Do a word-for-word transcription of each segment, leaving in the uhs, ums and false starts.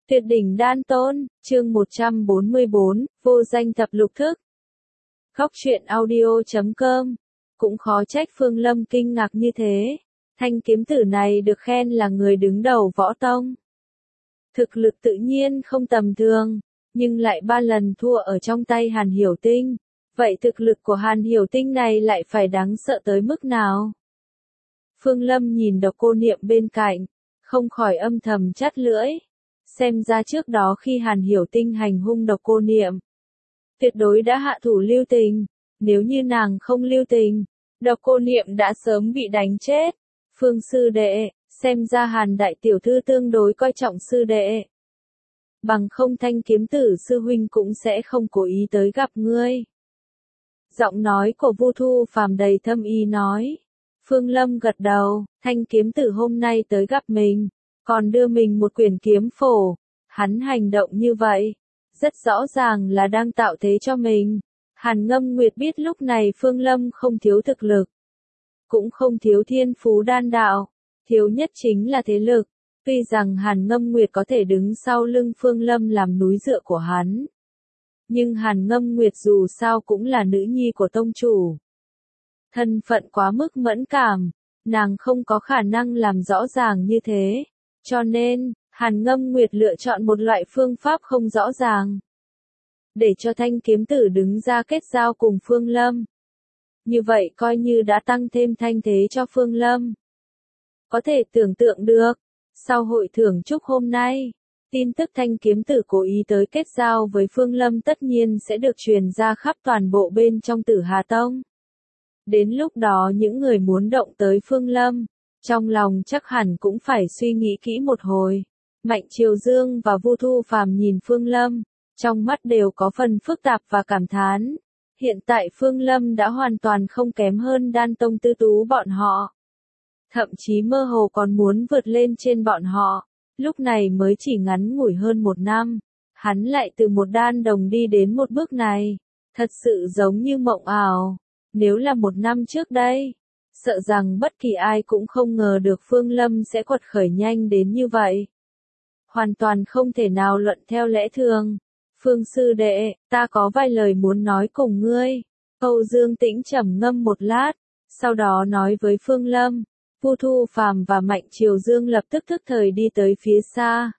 Tuyệt đỉnh đan tôn, chương một trăm bốn mươi bốn, vô danh thập lục thức. Góc truyện audio chấm com. Cũng khó trách Phương Lâm kinh ngạc như thế. Thanh kiếm tử này được khen là người đứng đầu võ tông. Thực lực tự nhiên không tầm thường, nhưng lại ba lần thua ở trong tay Hàn Hiểu Tinh. Vậy thực lực của Hàn Hiểu Tinh này lại phải đáng sợ tới mức nào? Phương Lâm nhìn Độc Cô Niệm bên cạnh, không khỏi âm thầm chắt lưỡi. Xem ra trước đó khi Hàn Hiểu Tinh hành hung Độc Cô Niệm, tuyệt đối đã hạ thủ lưu tình. Nếu như nàng không lưu tình, Độc Cô Niệm đã sớm bị đánh chết. Phương sư đệ, xem ra Hàn đại tiểu thư tương đối coi trọng sư đệ. Bằng không Thanh kiếm tử sư huynh cũng sẽ không cố ý tới gặp ngươi. Giọng nói của Vu Thu Phàm đầy thâm ý nói. Phương Lâm gật đầu, Thanh kiếm tử hôm nay tới gặp mình, còn đưa mình một quyển kiếm phổ. Hắn hành động như vậy, rất rõ ràng là đang tạo thế cho mình. Hàn Ngâm Nguyệt biết lúc này Phương Lâm không thiếu thực lực, cũng không thiếu thiên phú đan đạo, thiếu nhất chính là thế lực. Tuy rằng Hàn Ngâm Nguyệt có thể đứng sau lưng Phương Lâm làm núi dựa của hắn, nhưng Hàn Ngâm Nguyệt dù sao cũng là nữ nhi của tông chủ. Thân phận quá mức mẫn cảm, nàng không có khả năng làm rõ ràng như thế. Cho nên, Hàn Ngâm Nguyệt lựa chọn một loại phương pháp không rõ ràng, để cho Thanh kiếm tử đứng ra kết giao cùng Phương Lâm. Như vậy coi như đã tăng thêm thanh thế cho Phương Lâm. Có thể tưởng tượng được, sau hội thưởng chúc hôm nay, tin tức Thanh kiếm tử cố ý tới kết giao với Phương Lâm tất nhiên sẽ được truyền ra khắp toàn bộ bên trong Tử Hà Tông. Đến lúc đó những người muốn động tới Phương Lâm, trong lòng chắc hẳn cũng phải suy nghĩ kỹ một hồi. Mạnh Triều Dương và Vu Thu Phàm nhìn Phương Lâm, trong mắt đều có phần phức tạp và cảm thán. Hiện tại Phương Lâm đã hoàn toàn không kém hơn Đan Tông Tư Tú bọn họ. Thậm chí mơ hồ còn muốn vượt lên trên bọn họ. Lúc này mới chỉ ngắn ngủi hơn một năm, hắn lại từ một đan đồng đi đến một bước này. Thật sự giống như mộng ảo. Nếu là một năm trước đây, sợ rằng bất kỳ ai cũng không ngờ được Phương Lâm sẽ quật khởi nhanh đến như vậy. Hoàn toàn không thể nào luận theo lẽ thường. Phương sư đệ, ta có vài lời muốn nói cùng ngươi. Âu Dương Tĩnh trầm ngâm một lát, sau đó nói với Phương Lâm. Vu Thu Phàm và Mạnh Triều Dương lập tức thức thời đi tới phía xa.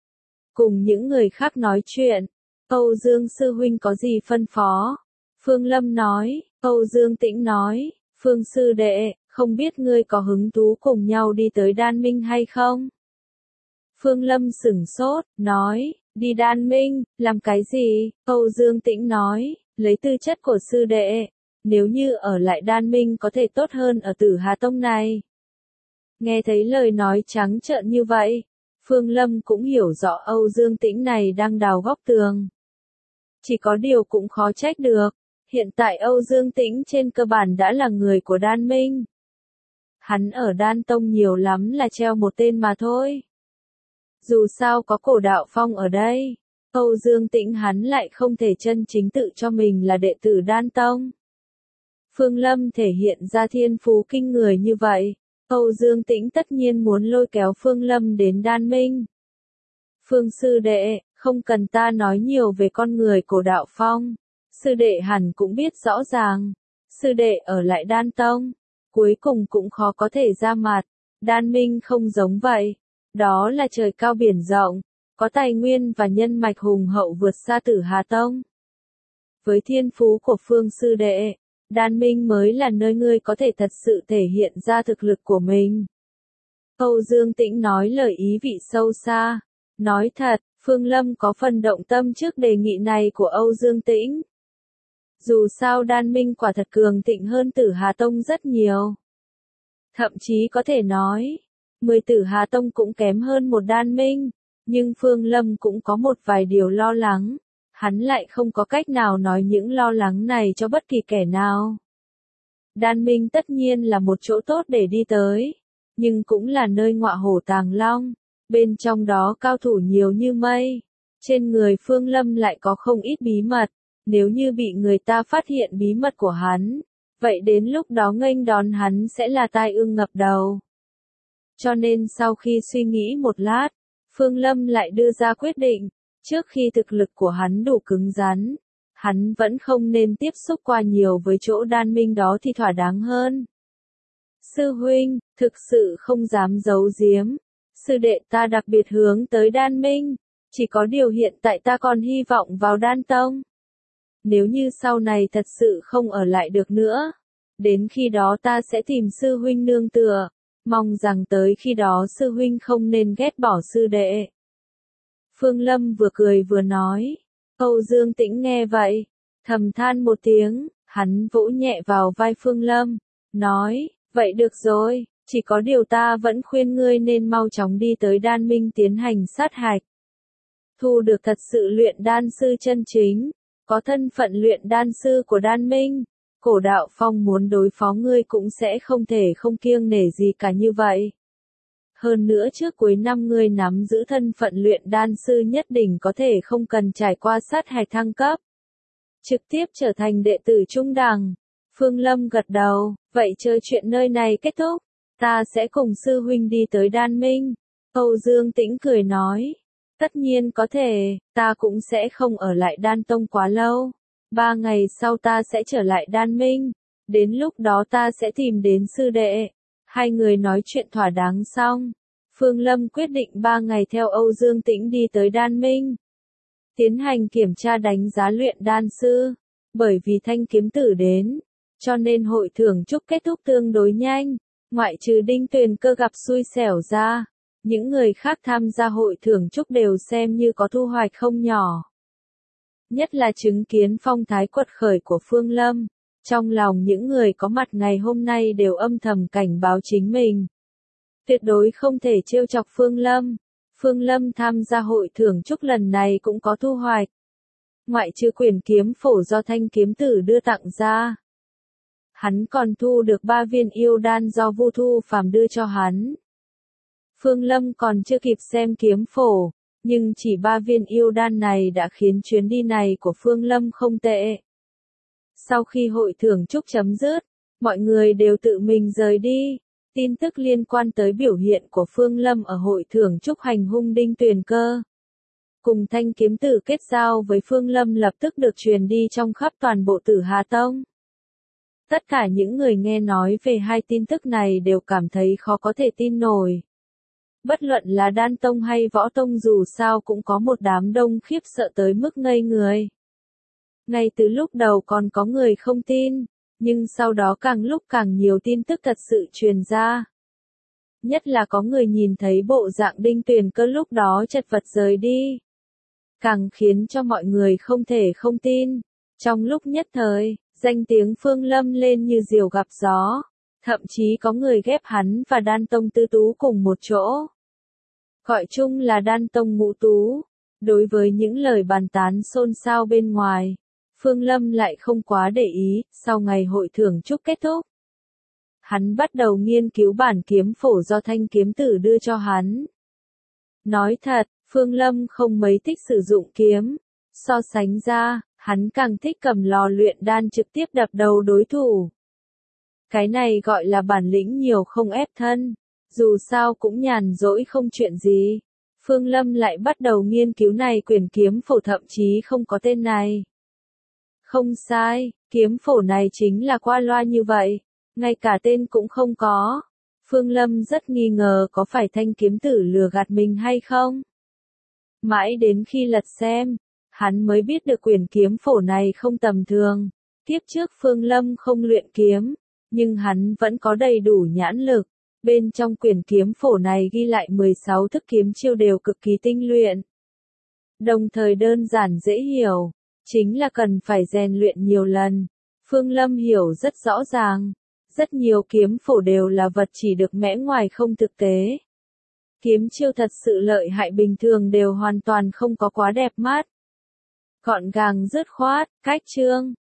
Cùng những người khác nói chuyện. Âu Dương sư huynh có gì phân phó? Phương Lâm nói. Âu Dương Tĩnh nói. Phương sư đệ, không biết ngươi có hứng thú cùng nhau đi tới Đan Minh hay không? Phương Lâm sửng sốt, nói. Đi Đan Minh, làm cái gì? Âu Dương Tĩnh nói. Lấy tư chất của sư đệ, nếu như ở lại Đan Minh có thể tốt hơn ở Tử Hà Tông này. Nghe thấy lời nói trắng trợn như vậy, Phương Lâm cũng hiểu rõ Âu Dương Tĩnh này đang đào góc tường. Chỉ có điều cũng khó trách được, hiện tại Âu Dương Tĩnh trên cơ bản đã là người của Đan Minh. Hắn ở Đan Tông nhiều lắm là treo một tên mà thôi. Dù sao có Cổ Đạo Phong ở đây, Âu Dương Tĩnh hắn lại không thể chân chính tự cho mình là đệ tử Đan Tông. Phương Lâm thể hiện ra thiên phú kinh người như vậy. Âu Dương Tĩnh tất nhiên muốn lôi kéo Phương Lâm đến Đan Minh. Phương sư đệ, không cần ta nói nhiều về con người Cổ Đạo Phong. Sư đệ hẳn cũng biết rõ ràng. Sư đệ ở lại Đan Tông, cuối cùng cũng khó có thể ra mặt. Đan Minh không giống vậy. Đó là trời cao biển rộng, có tài nguyên và nhân mạch hùng hậu vượt xa Tử Hà Tông. Với thiên phú của Phương sư đệ, Đan Minh mới là nơi ngươi có thể thật sự thể hiện ra thực lực của mình. Âu Dương Tĩnh nói lời ý vị sâu xa. Nói thật, Phương Lâm có phần động tâm trước đề nghị này của Âu Dương Tĩnh. Dù sao Đan Minh quả thật cường thịnh hơn Tử Hà Tông rất nhiều. Thậm chí có thể nói, mười Tử Hà Tông cũng kém hơn một Đan Minh. Nhưng Phương Lâm cũng có một vài điều lo lắng. Hắn lại không có cách nào nói những lo lắng này cho bất kỳ kẻ nào. Đan Minh tất nhiên là một chỗ tốt để đi tới, nhưng cũng là nơi ngọa hổ tàng long, bên trong đó cao thủ nhiều như mây. Trên người Phương Lâm lại có không ít bí mật, nếu như bị người ta phát hiện bí mật của hắn, vậy đến lúc đó nghênh đón hắn sẽ là tai ương ngập đầu. Cho nên sau khi suy nghĩ một lát, Phương Lâm lại đưa ra quyết định, trước khi thực lực của hắn đủ cứng rắn, hắn vẫn không nên tiếp xúc qua nhiều với chỗ đan minh đó thì thỏa đáng hơn. Sư huynh, thực sự không dám giấu giếm, sư đệ ta đặc biệt hướng tới đan minh, chỉ có điều hiện tại ta còn hy vọng vào đan tông. Nếu như sau này thật sự không ở lại được nữa, đến khi đó ta sẽ tìm sư huynh nương tựa, mong rằng tới khi đó sư huynh không nên ghét bỏ sư đệ. Phương Lâm vừa cười vừa nói, Âu Dương Tĩnh nghe vậy, thầm than một tiếng, hắn vỗ nhẹ vào vai Phương Lâm, nói, vậy được rồi, chỉ có điều ta vẫn khuyên ngươi nên mau chóng đi tới đan minh tiến hành sát hạch. Thu được thật sự luyện đan sư chân chính, có thân phận luyện đan sư của đan minh, cổ đạo phong muốn đối phó ngươi cũng sẽ không thể không kiêng nể gì cả như vậy. Hơn nữa trước cuối năm ngươi nắm giữ thân phận luyện đan sư nhất định có thể không cần trải qua sát hạch thăng cấp, trực tiếp trở thành đệ tử trung đẳng. Phương Lâm gật đầu, vậy chơi chuyện nơi này kết thúc, ta sẽ cùng sư huynh đi tới đan minh. Âu Dương Tĩnh cười nói, tất nhiên có thể, ta cũng sẽ không ở lại đan tông quá lâu. Ba ngày sau ta sẽ trở lại đan minh, đến lúc đó ta sẽ tìm đến sư đệ. Hai người nói chuyện thỏa đáng xong, Phương Lâm quyết định ba ngày theo Âu Dương Tĩnh đi tới đan minh, tiến hành kiểm tra đánh giá luyện đan sư. Bởi vì Thanh kiếm tử đến, cho nên hội thưởng chúc kết thúc tương đối nhanh, ngoại trừ Đinh Tuyền Cơ gặp xui xẻo ra, những người khác tham gia hội thưởng chúc đều xem như có thu hoạch không nhỏ. Nhất là chứng kiến phong thái quật khởi của Phương Lâm, trong lòng những người có mặt ngày hôm nay đều âm thầm cảnh báo chính mình. Tuyệt đối không thể trêu chọc Phương Lâm. Phương Lâm tham gia hội thưởng chúc lần này cũng có thu hoạch. Ngoại trừ quyển kiếm phổ do Thanh kiếm tử đưa tặng ra, hắn còn thu được ba viên yêu đan do Vu Thu Phàm đưa cho hắn. Phương Lâm còn chưa kịp xem kiếm phổ, nhưng chỉ ba viên yêu đan này đã khiến chuyến đi này của Phương Lâm không tệ. Sau khi hội thưởng chúc chấm dứt, mọi người đều tự mình rời đi. Tin tức liên quan tới biểu hiện của Phương Lâm ở hội thưởng chúc hành hung Đinh Tuyền Cơ, cùng Thanh kiếm tử kết giao với Phương Lâm lập tức được truyền đi trong khắp toàn bộ Tử Hà Tông. Tất cả những người nghe nói về hai tin tức này đều cảm thấy khó có thể tin nổi. Bất luận là đan tông hay võ tông dù sao cũng có một đám đông khiếp sợ tới mức ngây người. Ngay từ lúc đầu còn có người không tin, nhưng sau đó càng lúc càng nhiều tin tức thật sự truyền ra. Nhất là có người nhìn thấy bộ dạng Đinh Tuyền Cơ lúc đó chật vật rời đi, càng khiến cho mọi người không thể không tin. Trong lúc nhất thời, danh tiếng Phương Lâm lên như diều gặp gió, thậm chí có người ghép hắn và đan tông tư tú cùng một chỗ, gọi chung là đan tông ngũ tú. Đối với những lời bàn tán xôn xao bên ngoài, Phương Lâm lại không quá để ý. Sau ngày hội thưởng chúc kết thúc, hắn bắt đầu nghiên cứu bản kiếm phổ do Thanh kiếm tử đưa cho hắn. Nói thật, Phương Lâm không mấy thích sử dụng kiếm, so sánh ra, hắn càng thích cầm lò luyện đan trực tiếp đập đầu đối thủ. Cái này gọi là bản lĩnh nhiều không ép thân, dù sao cũng nhàn rỗi không chuyện gì. Phương Lâm lại bắt đầu nghiên cứu này quyển kiếm phổ thậm chí không có tên này. Không sai, kiếm phổ này chính là qua loa như vậy, ngay cả tên cũng không có. Phương Lâm rất nghi ngờ có phải Thanh kiếm tử lừa gạt mình hay không. Mãi đến khi lật xem, hắn mới biết được quyển kiếm phổ này không tầm thường. Kiếp trước Phương Lâm không luyện kiếm, nhưng hắn vẫn có đầy đủ nhãn lực. Bên trong quyển kiếm phổ này ghi lại mười sáu thức kiếm chiêu đều cực kỳ tinh luyện, đồng thời đơn giản dễ hiểu, chính là cần phải rèn luyện nhiều lần. Phương Lâm hiểu rất rõ ràng, rất nhiều kiếm phổ đều là vật chỉ được mẽ ngoài không thực tế. Kiếm chiêu thật sự lợi hại bình thường đều hoàn toàn không có quá đẹp mắt. Gọn gàng dứt khoát, cách chương.